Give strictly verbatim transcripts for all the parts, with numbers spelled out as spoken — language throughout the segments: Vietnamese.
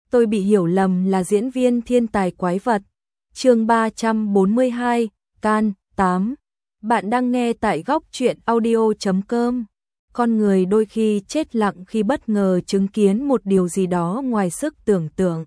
tôi bị hiểu lầm là diễn viên thiên tài quái vật. Chương ba trăm bốn mươi hai, Can, tám. Bạn đang nghe tại góc truyện audio chấm com. Con người đôi khi chết lặng khi bất ngờ chứng kiến một điều gì đó ngoài sức tưởng tượng.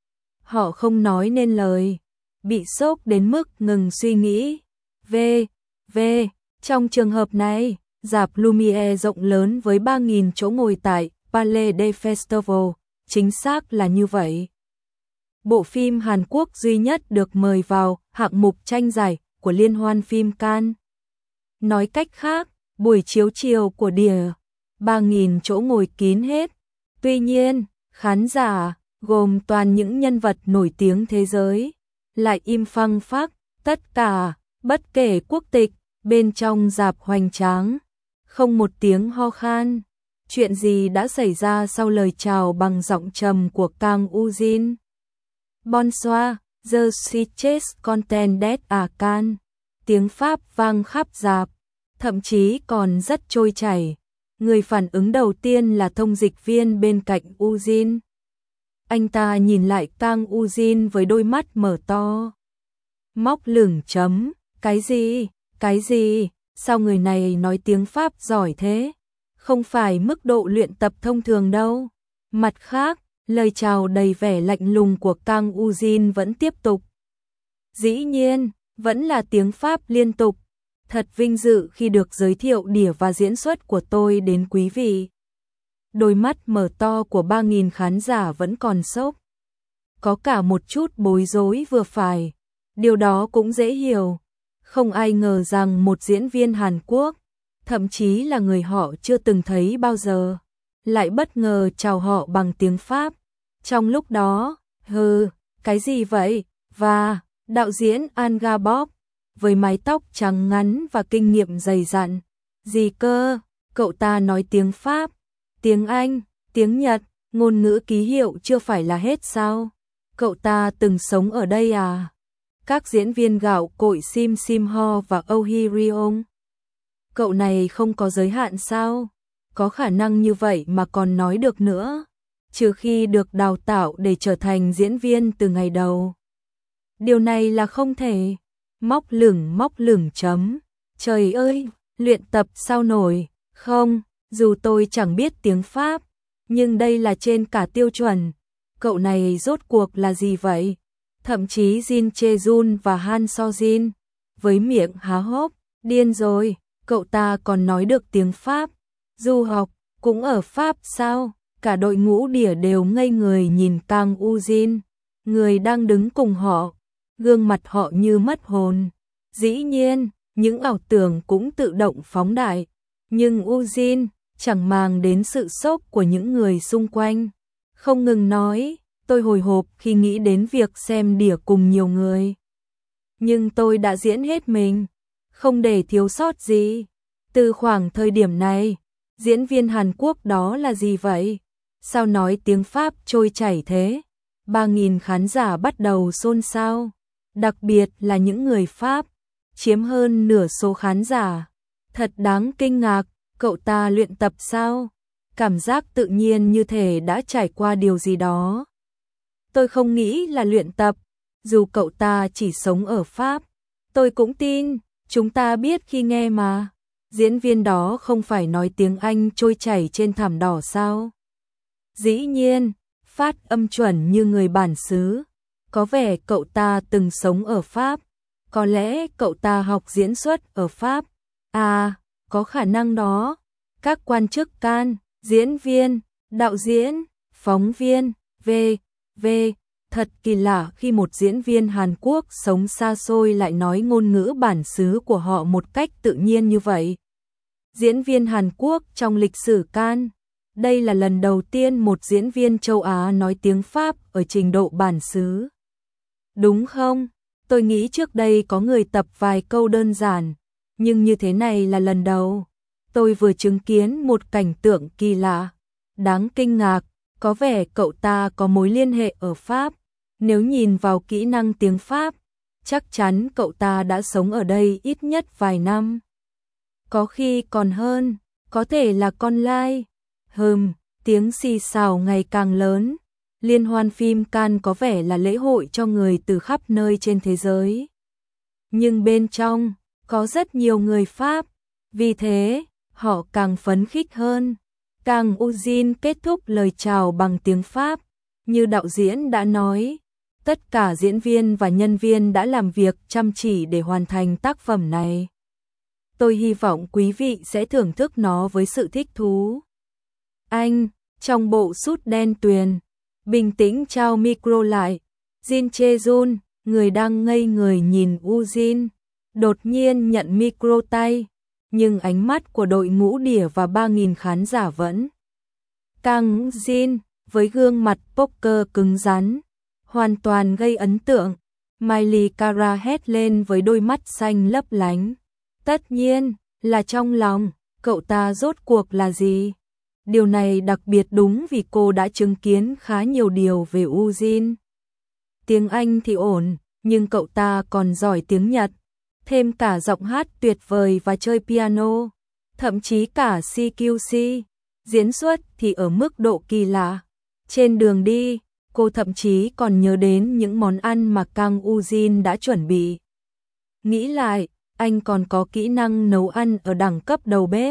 Họ không nói nên lời, bị sốc đến mức ngừng suy nghĩ. V. V. Trong trường hợp này, rạp Lumiere rộng lớn với ba nghìn chỗ ngồi tại Palais des Festivals, chính xác là như vậy. Bộ phim Hàn Quốc duy nhất được mời vào hạng mục tranh giải của Liên hoan phim Cannes. Nói cách khác, buổi chiếu chiều của đỉa, ba nghìn chỗ ngồi kín hết. Tuy nhiên, khán giả, gồm toàn những nhân vật nổi tiếng thế giới, lại im phăng phắc, tất cả, bất kể quốc tịch, bên trong rạp hoành tráng. Không một tiếng ho khan. Chuyện gì đã xảy ra sau lời chào bằng giọng trầm của Kang Woo-jin? Bonsoir, je suis très content d'être à Cannes. Tiếng Pháp vang khắp rạp, thậm chí còn rất trôi chảy. Người phản ứng đầu tiên là thông dịch viên bên cạnh Woo-jin. Anh ta nhìn lại Kang Woo-jin với đôi mắt mở to. Móc lửng chấm, cái gì, cái gì, sao người này nói tiếng Pháp giỏi thế? Không phải mức độ luyện tập thông thường đâu. Mặt khác, lời chào đầy vẻ lạnh lùng của Kang Woo-jin vẫn tiếp tục. Dĩ nhiên, vẫn là tiếng Pháp liên tục. Thật vinh dự khi được giới thiệu đỉa và diễn xuất của tôi đến quý vị. Đôi mắt mở to của ba nghìn khán giả vẫn còn sốc. Có cả một chút bối rối vừa phải. Điều đó cũng dễ hiểu. Không ai ngờ rằng một diễn viên Hàn Quốc, thậm chí là người họ chưa từng thấy bao giờ, lại bất ngờ chào họ bằng tiếng Pháp. Trong lúc đó, hừ, cái gì vậy? Và, đạo diễn An Ga-bok, với mái tóc trắng ngắn và kinh nghiệm dày dặn. Gì cơ? Cậu ta nói tiếng Pháp, tiếng Anh, tiếng Nhật, ngôn ngữ ký hiệu chưa phải là hết sao? Cậu ta từng sống ở đây à? Các diễn viên gạo cội Sim Sim Ho và Oh Hee Ryong. Cậu này không có giới hạn sao? Có khả năng như vậy mà còn nói được nữa, trừ khi được đào tạo để trở thành diễn viên từ ngày đầu. Điều này là không thể. Móc lửng móc lửng chấm. Trời ơi, luyện tập sao nổi. Không, dù tôi chẳng biết tiếng Pháp, nhưng đây là trên cả tiêu chuẩn. Cậu này rốt cuộc là gì vậy? Thậm chí Jin Chae-jun và Han So-jin, với miệng há hốc, điên rồi, cậu ta còn nói được tiếng Pháp. Du học, cũng ở Pháp sao? Cả đội ngũ đỉa đều ngây người nhìn Kang Woo-jin, người đang đứng cùng họ, gương mặt họ như mất hồn. Dĩ nhiên, những ảo tưởng cũng tự động phóng đại, nhưng Woo-jin chẳng màng đến sự sốc của những người xung quanh. Không ngừng nói, tôi hồi hộp khi nghĩ đến việc xem đỉa cùng nhiều người. Nhưng tôi đã diễn hết mình, không để thiếu sót gì. Từ khoảng thời điểm này, diễn viên Hàn Quốc đó là gì vậy? Sao nói tiếng Pháp trôi chảy thế? Ba nghìn khán giả bắt đầu xôn xao, đặc biệt là những người Pháp, chiếm hơn nửa số khán giả. Thật đáng kinh ngạc, cậu ta luyện tập sao? Cảm giác tự nhiên như thể đã trải qua điều gì đó. Tôi không nghĩ là luyện tập, dù cậu ta chỉ sống ở Pháp. Tôi cũng tin, chúng ta biết khi nghe mà. Diễn viên đó không phải nói tiếng Anh trôi chảy trên thảm đỏ sao? Dĩ nhiên, phát âm chuẩn như người bản xứ. Có vẻ cậu ta từng sống ở Pháp. Có lẽ cậu ta học diễn xuất ở Pháp. À, có khả năng đó. Các quan chức Cannes, diễn viên, đạo diễn, phóng viên, v. v. Thật kỳ lạ khi một diễn viên Hàn Quốc sống xa xôi lại nói ngôn ngữ bản xứ của họ một cách tự nhiên như vậy. Diễn viên Hàn Quốc trong lịch sử Cannes, đây là lần đầu tiên một diễn viên châu Á nói tiếng Pháp ở trình độ bản xứ. Đúng không? Tôi nghĩ trước đây có người tập vài câu đơn giản, nhưng như thế này là lần đầu. Tôi vừa chứng kiến một cảnh tượng kỳ lạ, đáng kinh ngạc. Có vẻ cậu ta có mối liên hệ ở Pháp. Nếu nhìn vào kỹ năng tiếng Pháp, chắc chắn cậu ta đã sống ở đây ít nhất vài năm. Có khi còn hơn, có thể là con lai. Hừm, tiếng xì xào ngày càng lớn. Liên hoan phim Cannes có vẻ là lễ hội cho người từ khắp nơi trên thế giới. Nhưng bên trong, có rất nhiều người Pháp. Vì thế, họ càng phấn khích hơn. Kang Eugene kết thúc lời chào bằng tiếng Pháp. Như đạo diễn đã nói, tất cả diễn viên và nhân viên đã làm việc chăm chỉ để hoàn thành tác phẩm này. Tôi hy vọng quý vị sẽ thưởng thức nó với sự thích thú. Anh, trong bộ sút đen tuyền, bình tĩnh trao micro lại. Jin Chae-jun, người đang ngây người nhìn Eugene, đột nhiên nhận micro tay. Nhưng ánh mắt của đội ngũ đỉa và ba nghìn khán giả vẫn. Kang Jin, với gương mặt poker cứng rắn, hoàn toàn gây ấn tượng. Miley Cara hét lên với đôi mắt xanh lấp lánh. Tất nhiên, là trong lòng, cậu ta rốt cuộc là gì? Điều này đặc biệt đúng vì cô đã chứng kiến khá nhiều điều về Eugene. Tiếng Anh thì ổn, nhưng cậu ta còn giỏi tiếng Nhật. Thêm cả giọng hát tuyệt vời và chơi piano, thậm chí cả xê quy xê, diễn xuất thì ở mức độ kỳ lạ. Trên đường đi, cô thậm chí còn nhớ đến những món ăn mà Kang Eugene đã chuẩn bị. Nghĩ lại, anh còn có kỹ năng nấu ăn ở đẳng cấp đầu bếp.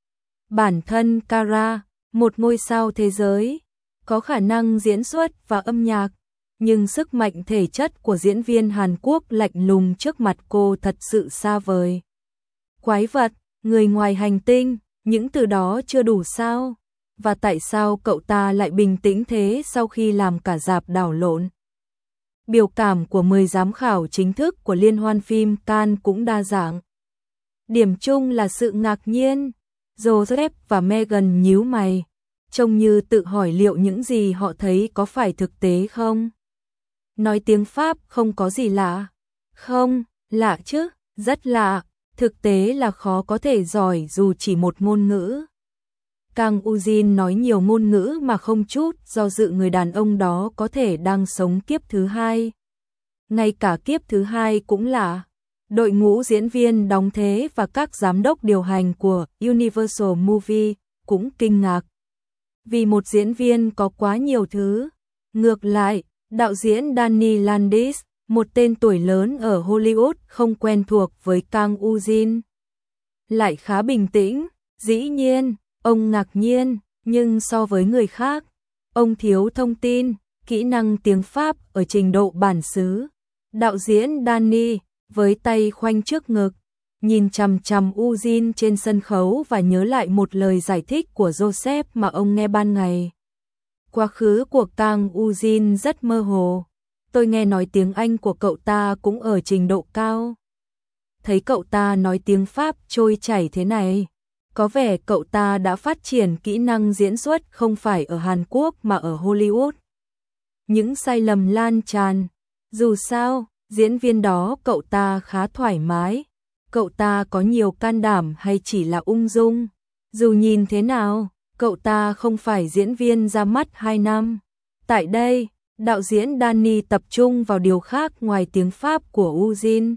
Bản thân Cara, một ngôi sao thế giới, có khả năng diễn xuất và âm nhạc. Nhưng sức mạnh thể chất của diễn viên Hàn Quốc lạnh lùng trước mặt cô thật sự xa vời. Quái vật, người ngoài hành tinh, những từ đó chưa đủ sao? Và tại sao cậu ta lại bình tĩnh thế sau khi làm cả rạp đảo lộn? Biểu cảm của mười giám khảo chính thức của Liên hoan phim Cannes cũng đa dạng. Điểm chung là sự ngạc nhiên. Joseph và Megan nhíu mày, trông như tự hỏi liệu những gì họ thấy có phải thực tế không? Nói tiếng Pháp không có gì lạ. Không, lạ chứ, rất lạ. Thực tế là khó có thể giỏi dù chỉ một ngôn ngữ. Kang Eugene nói nhiều ngôn ngữ mà không chút do dự người đàn ông đó có thể đang sống kiếp thứ hai. Ngay cả kiếp thứ hai cũng lạ. Đội ngũ diễn viên đóng thế và các giám đốc điều hành của Universal Movie cũng kinh ngạc. Vì một diễn viên có quá nhiều thứ. Ngược lại, đạo diễn Danny Landis, một tên tuổi lớn ở Hollywood không quen thuộc với Kang Eugene, lại khá bình tĩnh. Dĩ nhiên, ông ngạc nhiên, nhưng so với người khác, ông thiếu thông tin, kỹ năng tiếng Pháp ở trình độ bản xứ. Đạo diễn Danny, với tay khoanh trước ngực, nhìn chằm chằm Eugene trên sân khấu và nhớ lại một lời giải thích của Joseph mà ông nghe ban ngày. Quá khứ của Kang Eugene rất mơ hồ. Tôi nghe nói tiếng Anh của cậu ta cũng ở trình độ cao. Thấy cậu ta nói tiếng Pháp trôi chảy thế này, có vẻ cậu ta đã phát triển kỹ năng diễn xuất không phải ở Hàn Quốc mà ở Hollywood. Những sai lầm lan tràn. Dù sao, diễn viên đó cậu ta khá thoải mái. Cậu ta có nhiều can đảm hay chỉ là ung dung? Dù nhìn thế nào, cậu ta không phải diễn viên ra mắt hai năm. Tại đây, đạo diễn Danny tập trung vào điều khác ngoài tiếng Pháp của Eugene.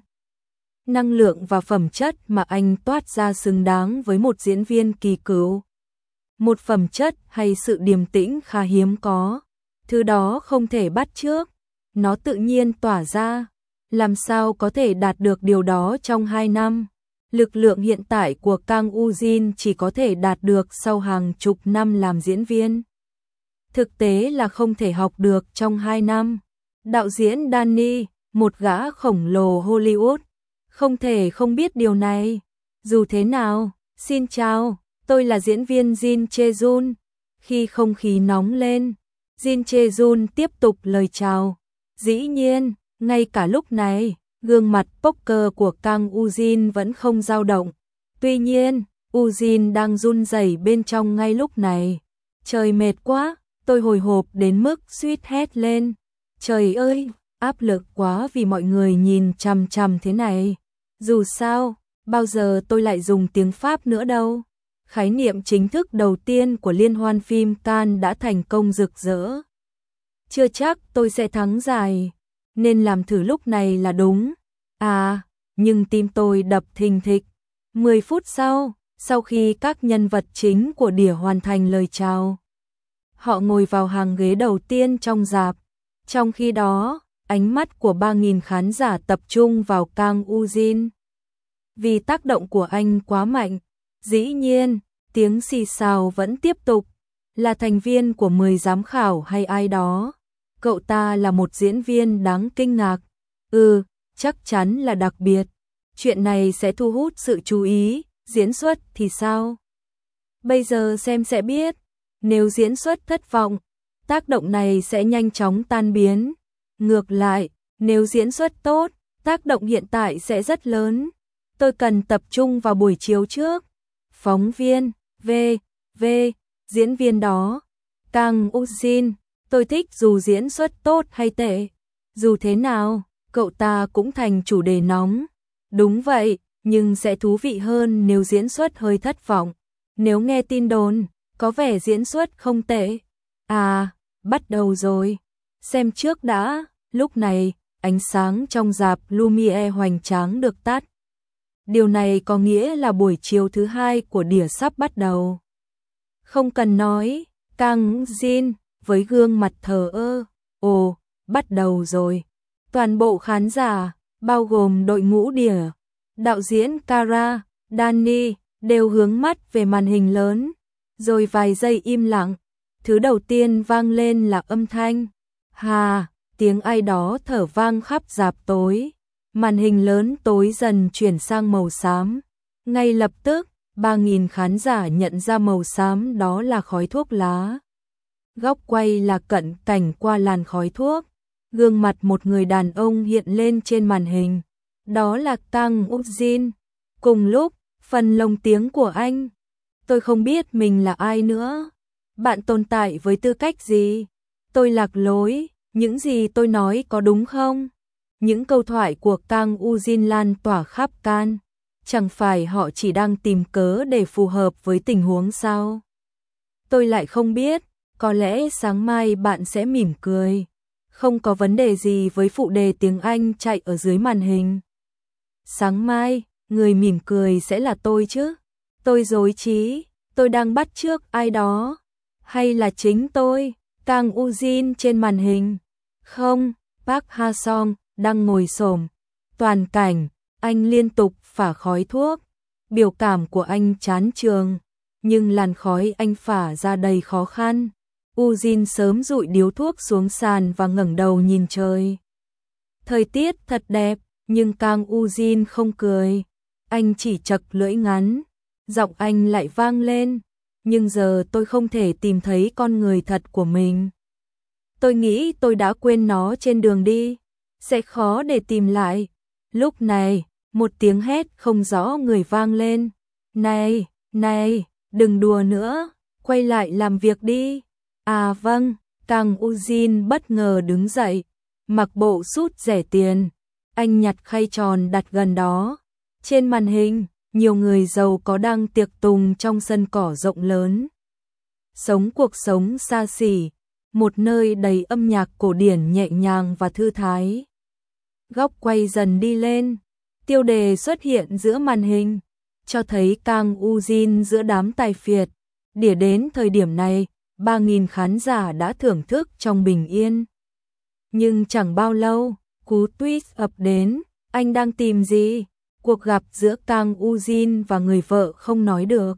Năng lượng và phẩm chất mà anh toát ra xứng đáng với một diễn viên kỳ cựu. Một phẩm chất hay sự điềm tĩnh khá hiếm có. Thứ đó không thể bắt chước. Nó tự nhiên tỏa ra. Làm sao có thể đạt được điều đó trong hai năm? Lực lượng hiện tại của Kang Eugene chỉ có thể đạt được sau hàng chục năm làm diễn viên. Thực tế là không thể học được trong hai năm. Đạo diễn Danny, một gã khổng lồ Hollywood, không thể không biết điều này. Dù thế nào, xin chào, tôi là diễn viên Jin Chae-jun. Khi không khí nóng lên, Jin Chae-jun tiếp tục lời chào. Dĩ nhiên, ngay cả lúc này, gương mặt poker của Kang Eugene vẫn không dao động. Tuy nhiên, Eugene đang run rẩy bên trong ngay lúc này. Trời mệt quá, tôi hồi hộp đến mức suýt hét lên. Trời ơi, áp lực quá vì mọi người nhìn chằm chằm thế này. Dù sao, bao giờ tôi lại dùng tiếng Pháp nữa đâu. Khái niệm chính thức đầu tiên của Liên hoan phim Cannes đã thành công rực rỡ. Chưa chắc tôi sẽ thắng giải, nên làm thử lúc này là đúng. À, nhưng tim tôi đập thình thịch. mười phút sau, sau khi các nhân vật chính của đỉa hoàn thành lời chào, Họ ngồi vào hàng ghế đầu tiên trong rạp. Trong khi đó, ánh mắt của ba nghìn khán giả tập trung vào Kang Woo-jin. Vì tác động của anh quá mạnh, dĩ nhiên, tiếng xì xào vẫn tiếp tục. Là thành viên của mười giám khảo hay ai đó, cậu ta là một diễn viên đáng kinh ngạc. Ừ, chắc chắn là đặc biệt. Chuyện này sẽ thu hút sự chú ý, diễn xuất thì sao? Bây giờ xem sẽ biết. Nếu diễn xuất thất vọng, tác động này sẽ nhanh chóng tan biến. Ngược lại, nếu diễn xuất tốt, tác động hiện tại sẽ rất lớn. Tôi cần tập trung vào buổi chiếu trước. Phóng viên, V, V, diễn viên đó. Kang Woo-jin, tôi thích dù diễn xuất tốt hay tệ. Dù thế nào, cậu ta cũng thành chủ đề nóng. Đúng vậy, nhưng sẽ thú vị hơn nếu diễn xuất hơi thất vọng. Nếu nghe tin đồn, có vẻ diễn xuất không tệ. À, bắt đầu rồi. Xem trước đã. Lúc này, ánh sáng trong rạp Lumiere hoành tráng được tắt. Điều này có nghĩa là buổi chiếu thứ hai của đỉa sắp bắt đầu. Không cần nói, Kang Woo-jin với gương mặt thờ ơ. Ồ, bắt đầu rồi. Toàn bộ khán giả, bao gồm đội ngũ đỉa, đạo diễn Kara, Danny, đều hướng mắt về màn hình lớn. Rồi vài giây im lặng, thứ đầu tiên vang lên là âm thanh. Hà, tiếng ai đó thở vang khắp rạp tối. Màn hình lớn tối dần chuyển sang màu xám. Ngay lập tức, ba nghìn khán giả nhận ra màu xám đó là khói thuốc lá. Góc quay là cận cảnh qua làn khói thuốc. Gương mặt một người đàn ông hiện lên trên màn hình. Đó là Kang Woo-jin. Cùng lúc, phần lồng tiếng của anh. Tôi không biết mình là ai nữa. Bạn tồn tại với tư cách gì? Tôi lạc lối. Những gì tôi nói có đúng không? Những câu thoại của Kang Woo-jin lan tỏa khắp Cannes. Chẳng phải họ chỉ đang tìm cớ để phù hợp với tình huống sao? Tôi lại không biết. Có lẽ sáng mai bạn sẽ mỉm cười. Không có vấn đề gì với phụ đề tiếng Anh chạy ở dưới màn hình. Sáng mai, người mỉm cười sẽ là tôi chứ? Tôi dối trí, tôi đang bắt chước ai đó. Hay là chính tôi, Kang Woo-jin trên màn hình? Không, Park Ha-song đang ngồi xổm. Toàn cảnh, anh liên tục phả khói thuốc. Biểu cảm của anh chán chường, nhưng làn khói anh phả ra đầy khó khăn. Woo-jin sớm dụi điếu thuốc xuống sàn và ngẩng đầu nhìn trời. Thời tiết thật đẹp, nhưng Kang Woo-jin không cười. Anh chỉ chật lưỡi ngắn. Giọng anh lại vang lên. Nhưng giờ tôi không thể tìm thấy con người thật của mình. Tôi nghĩ tôi đã quên nó trên đường đi. Sẽ khó để tìm lại. Lúc này, một tiếng hét không rõ người vang lên. Này, này, đừng đùa nữa. Quay lại làm việc đi. À vâng, Kang Woo-jin bất ngờ đứng dậy. Mặc bộ sút rẻ tiền. Anh nhặt khay tròn đặt gần đó. Trên màn hình, nhiều người giàu có đang tiệc tùng trong sân cỏ rộng lớn. Sống cuộc sống xa xỉ, một nơi đầy âm nhạc cổ điển nhẹ nhàng và thư thái. Góc quay dần đi lên, tiêu đề xuất hiện giữa màn hình, cho thấy Kang Woo-jin giữa đám tài phiệt. Đỉa đến thời điểm này, ba nghìn khán giả đã thưởng thức trong bình yên. Nhưng chẳng bao lâu, cú tweet ập đến, anh đang tìm gì? Cuộc gặp giữa Kang Woo-jin và người vợ không nói được.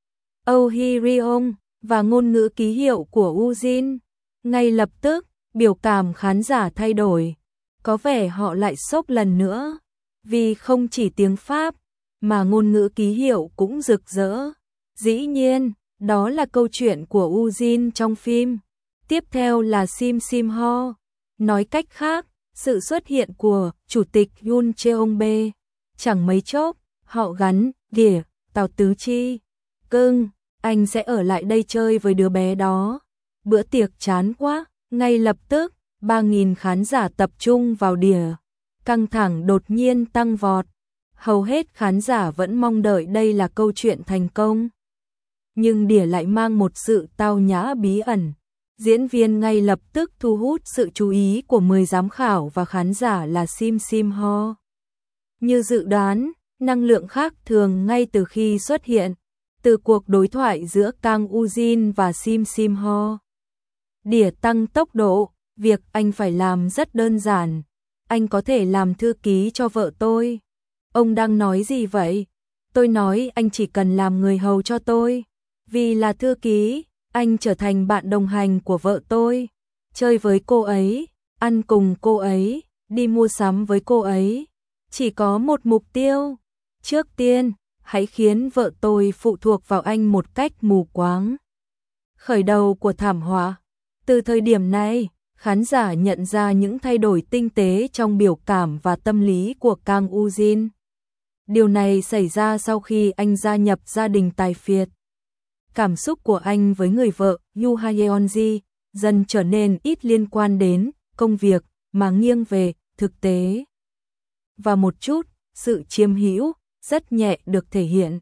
Oh Hee-ryong và ngôn ngữ ký hiệu của Woo-jin. Ngay lập tức, biểu cảm khán giả thay đổi. Có vẻ họ lại sốc lần nữa. Vì không chỉ tiếng Pháp, mà ngôn ngữ ký hiệu cũng rực rỡ. Dĩ nhiên, đó là câu chuyện của Woo-jin trong phim. Tiếp theo là Sim Sim Ho. Nói cách khác, sự xuất hiện của Chủ tịch Yoon Cheong-bae. Chẳng mấy chốc, họ gắn đỉa Tào Tứ Chi. Cưng, anh sẽ ở lại đây chơi với đứa bé đó. Bữa tiệc chán quá. Ngay lập tức, ba nghìn khán giả tập trung vào đỉa. Căng thẳng đột nhiên tăng vọt. Hầu hết khán giả vẫn mong đợi đây là câu chuyện thành công. Nhưng đỉa lại mang một sự tao nhã bí ẩn. Diễn viên ngay lập tức thu hút sự chú ý của mười giám khảo và khán giả là Sim Sim Ho. Như dự đoán, năng lượng khác thường ngay từ khi xuất hiện, từ cuộc đối thoại giữa Kang Woo-jin và Sim Sim Ho. Để tăng tốc độ, việc anh phải làm rất đơn giản. Anh có thể làm thư ký cho vợ tôi. Ông đang nói gì vậy? Tôi nói anh chỉ cần làm người hầu cho tôi. Vì là thư ký, anh trở thành bạn đồng hành của vợ tôi. Chơi với cô ấy, ăn cùng cô ấy, đi mua sắm với cô ấy. Chỉ có một mục tiêu. Trước tiên, hãy khiến vợ tôi phụ thuộc vào anh một cách mù quáng. Khởi đầu của thảm họa. Từ thời điểm này, khán giả nhận ra những thay đổi tinh tế trong biểu cảm và tâm lý của Kang Woo-jin. Điều này xảy ra sau khi anh gia nhập gia đình tài phiệt. Cảm xúc của anh với người vợ Yoo Ha-yeon-ji dần trở nên ít liên quan đến công việc mà nghiêng về thực tế. Và một chút, sự chiếm hữu rất nhẹ được thể hiện.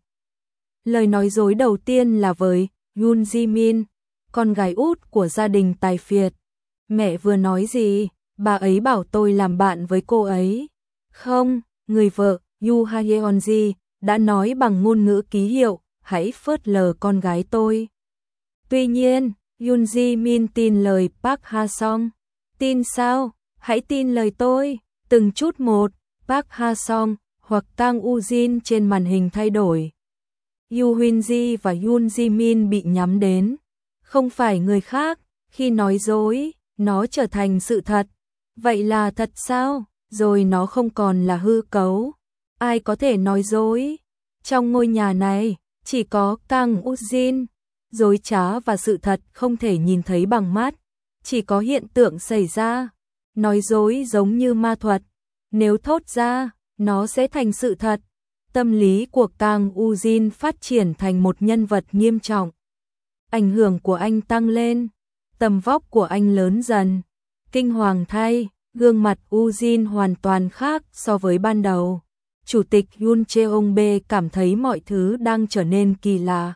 Lời nói dối đầu tiên là với Yoon Ji-min, con gái út của gia đình tài phiệt. Mẹ vừa nói gì? Bà ấy bảo tôi làm bạn với cô ấy. Không, người vợ Yoo Ha-yeon-ji đã nói bằng ngôn ngữ ký hiệu, hãy phớt lờ con gái tôi. Tuy nhiên, Yoon Ji-min tin lời Park Ha-song. Tin sao? Hãy tin lời tôi. Từng chút một, Park Ha-song hoặc Kang Woo-jin trên màn hình thay đổi. Yoo Hyun-ji và Yoon Ji-min bị nhắm đến. Không phải người khác, khi nói dối, nó trở thành sự thật. Vậy là thật sao? Rồi nó không còn là hư cấu. Ai có thể nói dối? Trong ngôi nhà này, chỉ có Kang Woo-jin. Dối trá và sự thật không thể nhìn thấy bằng mắt. Chỉ có hiện tượng xảy ra. Nói dối giống như ma thuật. Nếu thốt ra, nó sẽ thành sự thật. Tâm lý của Kang Woo-jin phát triển thành một nhân vật nghiêm trọng. Ảnh hưởng của anh tăng lên. Tầm vóc của anh lớn dần. Kinh hoàng thay, gương mặt Woo-jin hoàn toàn khác so với ban đầu. Chủ tịch Yoon Cheong-bae cảm thấy mọi thứ đang trở nên kỳ lạ.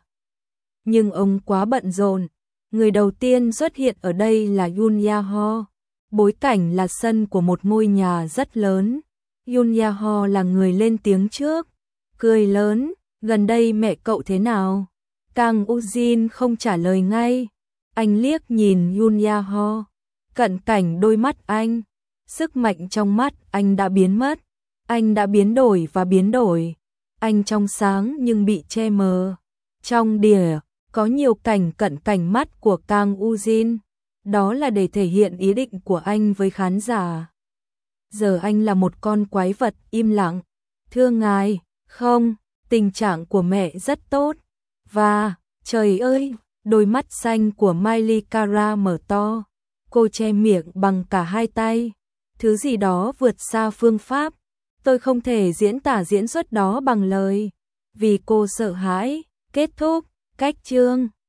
Nhưng ông quá bận rộn. Người đầu tiên xuất hiện ở đây là Yoon Ya-ho. Bối cảnh là sân của một ngôi nhà rất lớn. Yoon Ya-ho là người lên tiếng trước. Cười lớn, gần đây mẹ cậu thế nào? Kang Woo-jin không trả lời ngay. Anh liếc nhìn Yoon Ya-ho. Cận cảnh đôi mắt anh. Sức mạnh trong mắt anh đã biến mất. Anh đã biến đổi và biến đổi. Anh trong sáng nhưng bị che mờ. Trong đĩa, có nhiều cảnh cận cảnh mắt của Kang Woo-jin. Đó là để thể hiện ý định của anh với khán giả. Giờ anh là một con quái vật im lặng. Thưa ngài, không, tình trạng của mẹ rất tốt. Và, trời ơi, đôi mắt xanh của Miley Cara mở to. Cô che miệng bằng cả hai tay. Thứ gì đó vượt xa phương pháp. Tôi không thể diễn tả diễn xuất đó bằng lời. Vì cô sợ hãi. Kết thúc, cách chương.